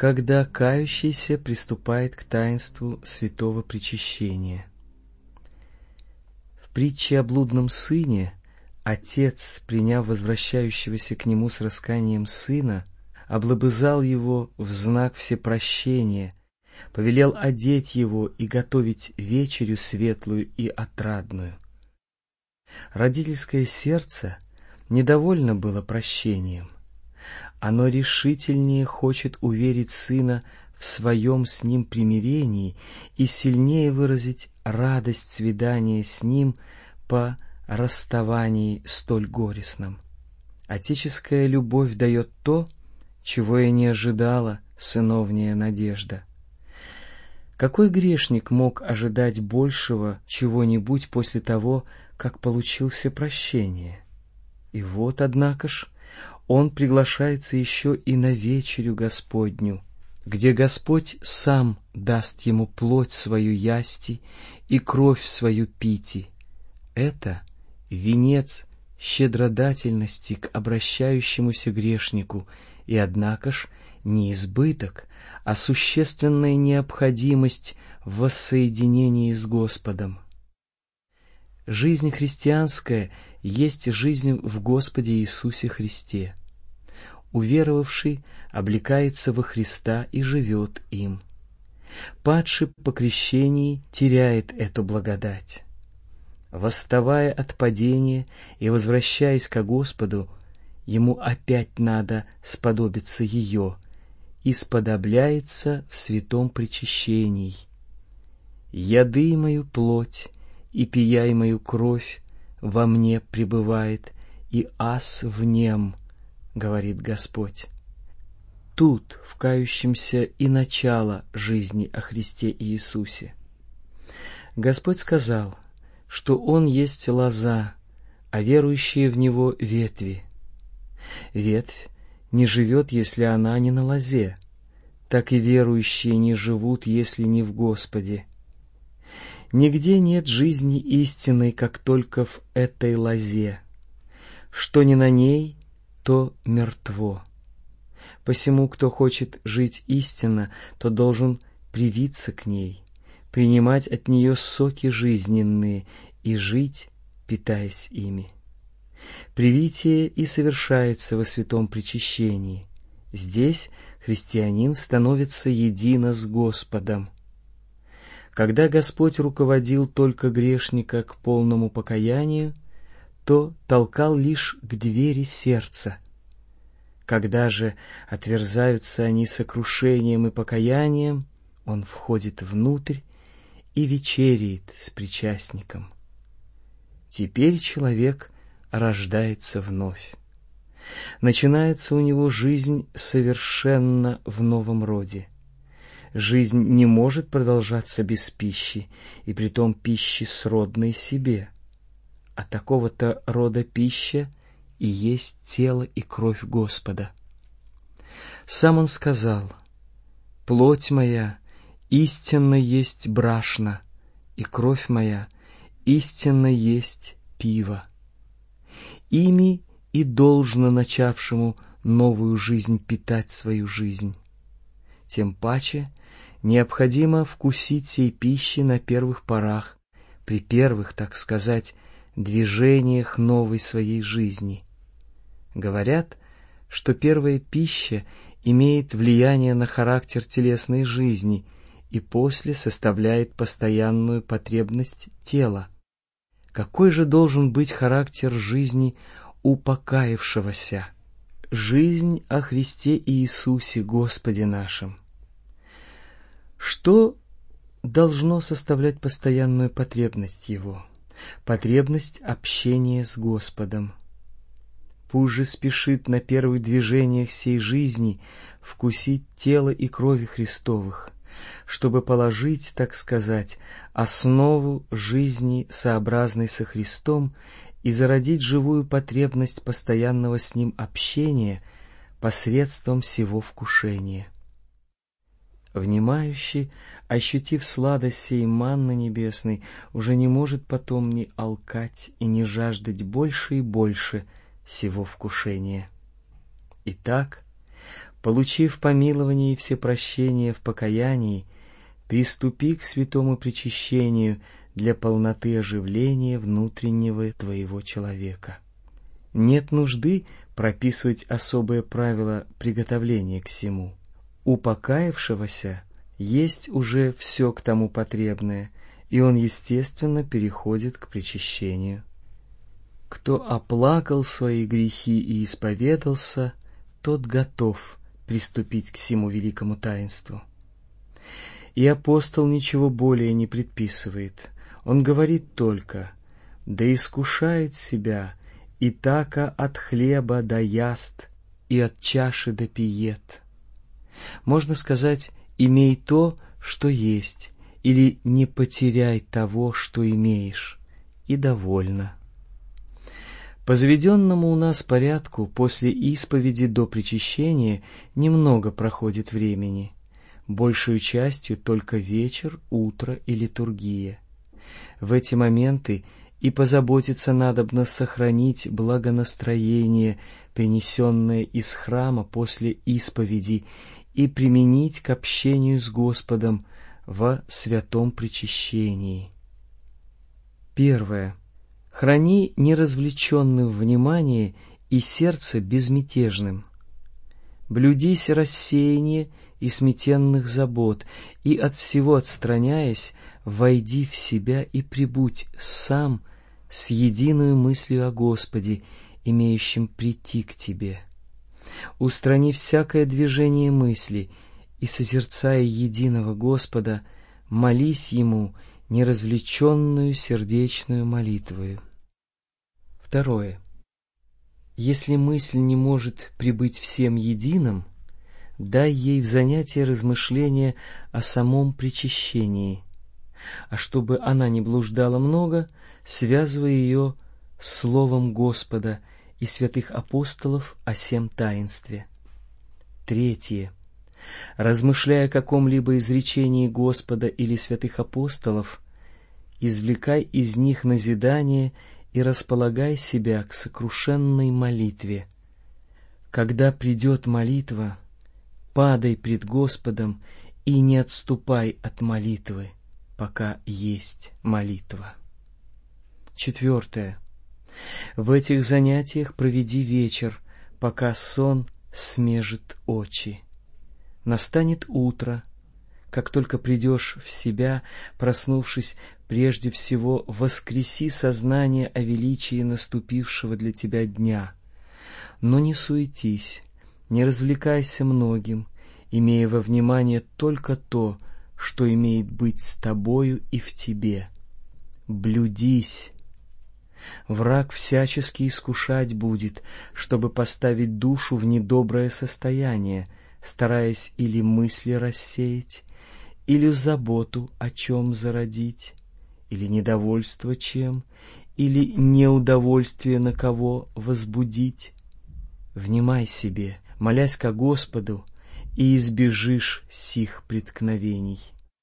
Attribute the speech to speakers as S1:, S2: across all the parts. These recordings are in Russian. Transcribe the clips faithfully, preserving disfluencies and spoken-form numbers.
S1: когда кающийся приступает к таинству святого причащения. В притче о блудном сыне отец, приняв возвращающегося к нему с раскаянием сына, облобызал его в знак всепрощения, повелел одеть его и готовить вечерю светлую и отрадную. Родительское сердце недовольно было прощением. Оно решительнее хочет уверить сына в своем с ним примирении и сильнее выразить радость свидания с ним по расставании столь горестном. Отеческая любовь дает то, чего и не ожидала сыновняя надежда. Какой грешник мог ожидать большего чего-нибудь после того, как получил всепрощение? И вот, однако ж, он приглашается еще и на вечерю Господню, где Господь сам даст ему плоть свою ясти и кровь свою пити. Это венец щедродательности к обращающемуся грешнику, и, однако ж, не избыток, а существенная необходимость в воссоединении с Господом. Жизнь христианская есть жизнь в Господе Иисусе Христе. Уверовавший облекается во Христа и живет им. Падший по крещении теряет эту благодать. Восставая от падения и возвращаясь ко Господу, ему опять надо сподобиться ее, и сподобляется в святом причащении. «Яды мою плоть и пияй мою кровь во мне пребывает, и аз в нем», — говорит Господь. Тут в кающемся и начало жизни о Христе Иисусе. Господь сказал, что Он есть лоза, а верующие в Него ветви. Ветвь не живет, если она не на лозе, так и верующие не живут, если не в Господе. Нигде нет жизни истинной, как только в этой лозе. Что не на ней, то мертво. Посему, кто хочет жить истинно, то должен привиться к ней, принимать от нее соки жизненные и жить, питаясь ими. Привитие и совершается во святом причащении. Здесь христианин становится едино с Господом. Когда Господь руководил только грешника к полному покаянию, то толкал лишь к двери сердца. Когда же отверзаются они сокрушением и покаянием, он входит внутрь и вечеряет с причастником. Теперь человек рождается вновь. Начинается у него жизнь совершенно в новом роде. Жизнь не может продолжаться без пищи, и притом пищи сродной себе. А такого-то рода пища и есть тело и кровь Господа. Сам Он сказал: «Плоть моя истинно есть брашна, и кровь моя истинно есть пиво». Ими и должно начавшему новую жизнь питать свою жизнь. Тем паче необходимо вкусить сей пищи на первых порах, при первых, так сказать, движениях новой своей жизни. Говорят, что первая пища имеет влияние на характер телесной жизни и после составляет постоянную потребность тела. Какой же должен быть характер жизни у покаявшегося? Жизнь о Христе Иисусе Господе нашем. Что должно составлять постоянную потребность Его? Потребность общения с Господом. Пусть же спешит на первых движениях сей жизни вкусить тело и крови Христовых, чтобы положить, так сказать, основу жизни, сообразной со Христом, и зародить живую потребность постоянного с Ним общения посредством сего вкушения. Внимающий, ощутив сладость сей манны небесной, уже не может потом ни алкать и не жаждать больше и больше сего вкушения. Итак, Получив помилование и всепрощение в покаянии, приступи к святому причащению для полноты оживления внутреннего твоего человека. Нет нужды прописывать особые правила приготовления к сему. У покаявшегося есть уже все к тому потребное, и он, естественно, переходит к причащению. Кто оплакал свои грехи и исповедался, тот готов приступить к сему великому таинству. И апостол ничего более не предписывает. Он говорит только: «Да искушает себя, и така от хлеба да яст, и от чаши да пиет». Можно сказать: «Имей то, что есть», или «Не потеряй того, что имеешь», и довольно. По заведенному у нас порядку после исповеди до причащения немного проходит времени, большую частью только вечер, утро и литургия. В эти моменты и позаботиться надобно сохранить благонастроение, принесенное из храма после исповеди, и применить к общению с Господом во святом причащении. Первое. Храни неразвлеченным внимание и сердце безмятежным. Блюдись рассеяния и сметенных забот, и от всего отстраняясь, войди в себя и прибудь сам с единой мыслью о Господе, имеющем прийти к тебе. Устрани всякое движение мысли, и, созерцая единого Господа, молись Ему неразвлеченную сердечную молитвою. Второе. Если мысль не может пребыть всем единым, дай ей в занятие размышления о самом причащении, а чтобы она не блуждала много, связывай ее словом Господа и святых апостолов о сем таинстве. Третье. Размышляя о каком-либо изречении Господа или святых апостолов, извлекай из них назидание и располагай себя к сокрушенной молитве. Когда придет молитва, падай пред Господом и не отступай от молитвы, пока есть молитва. Четвертое. В этих занятиях проведи вечер, пока сон смежит очи. Настанет утро. Как только придешь в себя, проснувшись, прежде всего воскреси сознание о величии наступившего для тебя дня. Но не суетись, не развлекайся многим, имея во внимание только то, что имеет быть с тобою и в тебе. Блюдись. Враг всячески искушать будет, чтобы поставить душу в недоброе состояние, стараясь или мысли рассеять, или заботу о чем зародить, или недовольство чем, или неудовольствие на кого возбудить. Внимай себе, молясь ко Господу, и избежишь сих преткновений.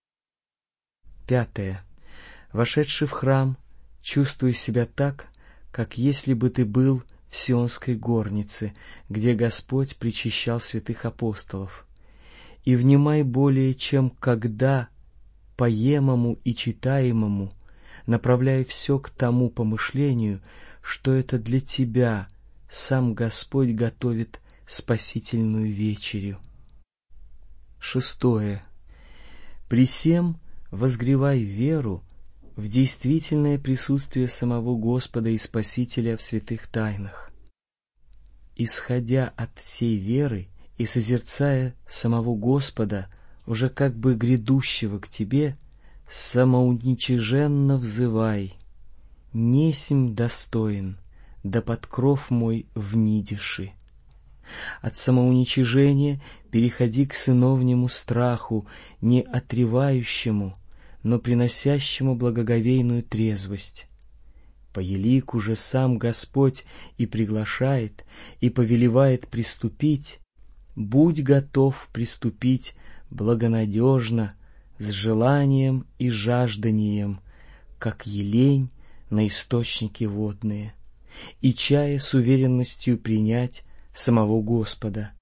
S1: Пятое. Вошедший в храм, чувствуй себя так, как если бы ты был в Сионской горнице, где Господь причащал святых апостолов, и внимай более, чем когда, поемому и читаемому, направляя все к тому помышлению, что это для тебя сам Господь готовит спасительную вечерю. Шестое. При сем возгревай веру в действительное присутствие самого Господа и Спасителя в святых тайнах. Исходя от сей веры и созерцая самого Господа, уже как бы грядущего к тебе, самоуничиженно взывай: «Несмь достоин, да под кров мой внидиши». От самоуничижения переходи к сыновнему страху, не отревающему, но приносящему благоговейную трезвость. По елику же сам Господь и приглашает, и повелевает приступить. Будь готов приступить благонадежно, с желанием и жажданием, как елень на источники водные, и чая с уверенностью принять самого Господа,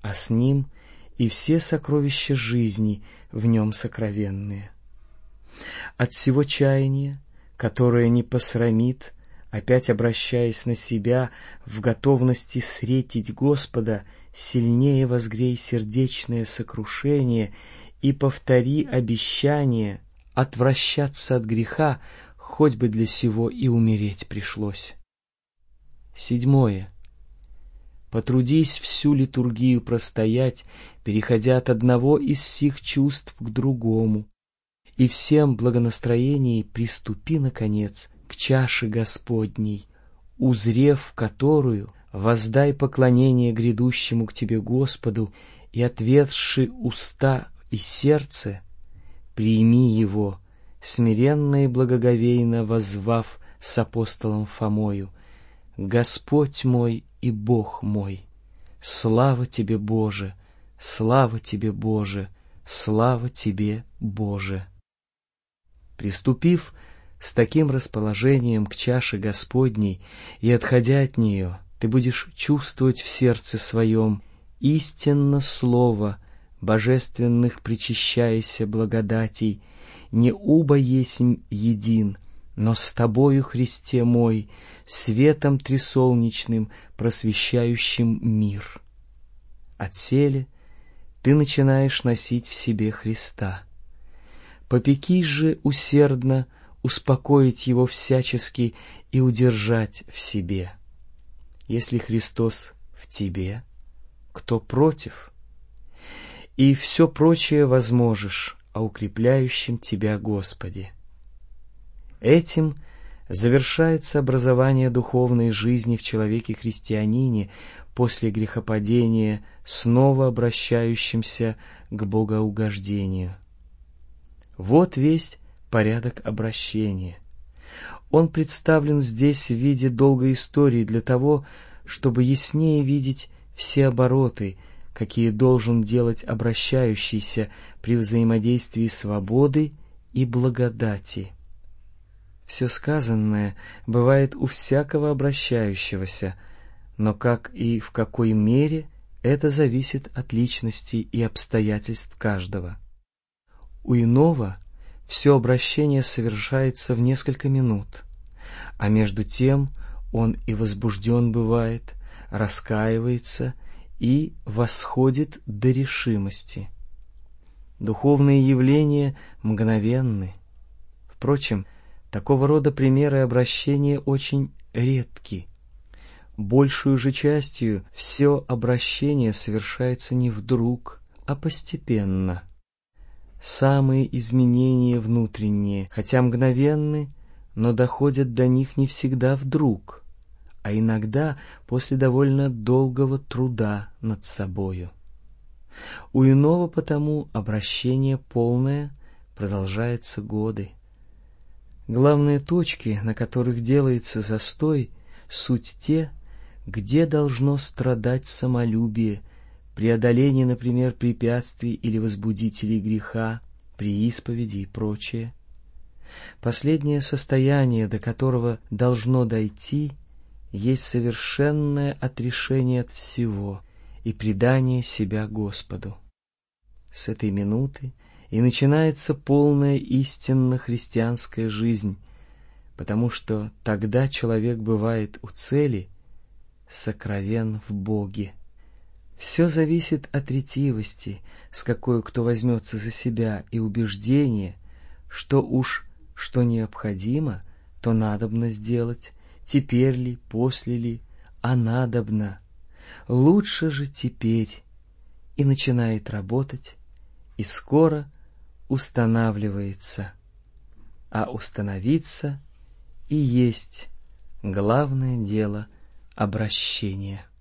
S1: а с ним и все сокровища жизни в нем сокровенные. От всего чаяния, которое не посрамит, опять обращаясь на себя в готовности сретить Господа, сильнее возгрей сердечное сокрушение и повтори обещание отвращаться от греха, хоть бы для сего и умереть пришлось. Седьмое. Потрудись всю литургию простоять, переходя от одного из сих чувств к другому, и всем благонастроении приступи, наконец, к чаше Господней, узрев которую, воздай поклонение грядущему к тебе Господу, и, ответши уста и сердце, прими его, смиренно и благоговейно воззвав с апостолом Фомою: «Господь мой и Бог мой, слава тебе, Боже, слава тебе, Боже, слава тебе, Боже». Приступив с таким расположением к чаше Господней и отходя от нее, ты будешь чувствовать в сердце своем истинно слово божественных причащаяся благодатей: «Не уба есмь един, но с тобою, Христе мой, светом трисолнечным, просвещающим мир». Отселе ты начинаешь носить в себе Христа. Попекись же усердно успокоить его всячески и удержать в себе. Если Христос в тебе, кто против? И все прочее возможешь о укрепляющем тебя Господе. Этим завершается образование духовной жизни в человеке-христианине после грехопадения, снова обращающимся к богоугождению. Вот весь порядок обращения. Он представлен здесь в виде долгой истории для того, чтобы яснее видеть все обороты, какие должен делать обращающийся при взаимодействии свободы и благодати. Все сказанное бывает у всякого обращающегося, но как и в какой мере это зависит от личности и обстоятельств каждого. У иного все обращение совершается в несколько минут, а между тем он и возбужден бывает, раскаивается и восходит до решимости. Духовные явления мгновенны. Впрочем, такого рода примеры обращения очень редки. Большую же частью все обращение совершается не вдруг, а постепенно. Самые изменения внутренние, хотя мгновенны, но доходят до них не всегда вдруг, а иногда после довольно долгого труда над собою. У иного потому обращение полное продолжается годы. Главные точки, на которых делается застой, суть те, где должно страдать самолюбие, преодоление, например, препятствий или возбудителей греха, при исповеди и прочее. Последнее состояние, до которого должно дойти, есть совершенное отрешение от всего и предание себя Господу. С этой минуты и начинается полная истинно христианская жизнь, потому что тогда человек бывает у цели, сокровен в Боге. Все зависит от ретивости, с какой кто возьмется за себя, и убеждения, что уж что необходимо, то надобно сделать, теперь ли, после ли, а надобно. Лучше же теперь, и начинает работать, и скоро устанавливается. А установиться и есть главное дело обращения.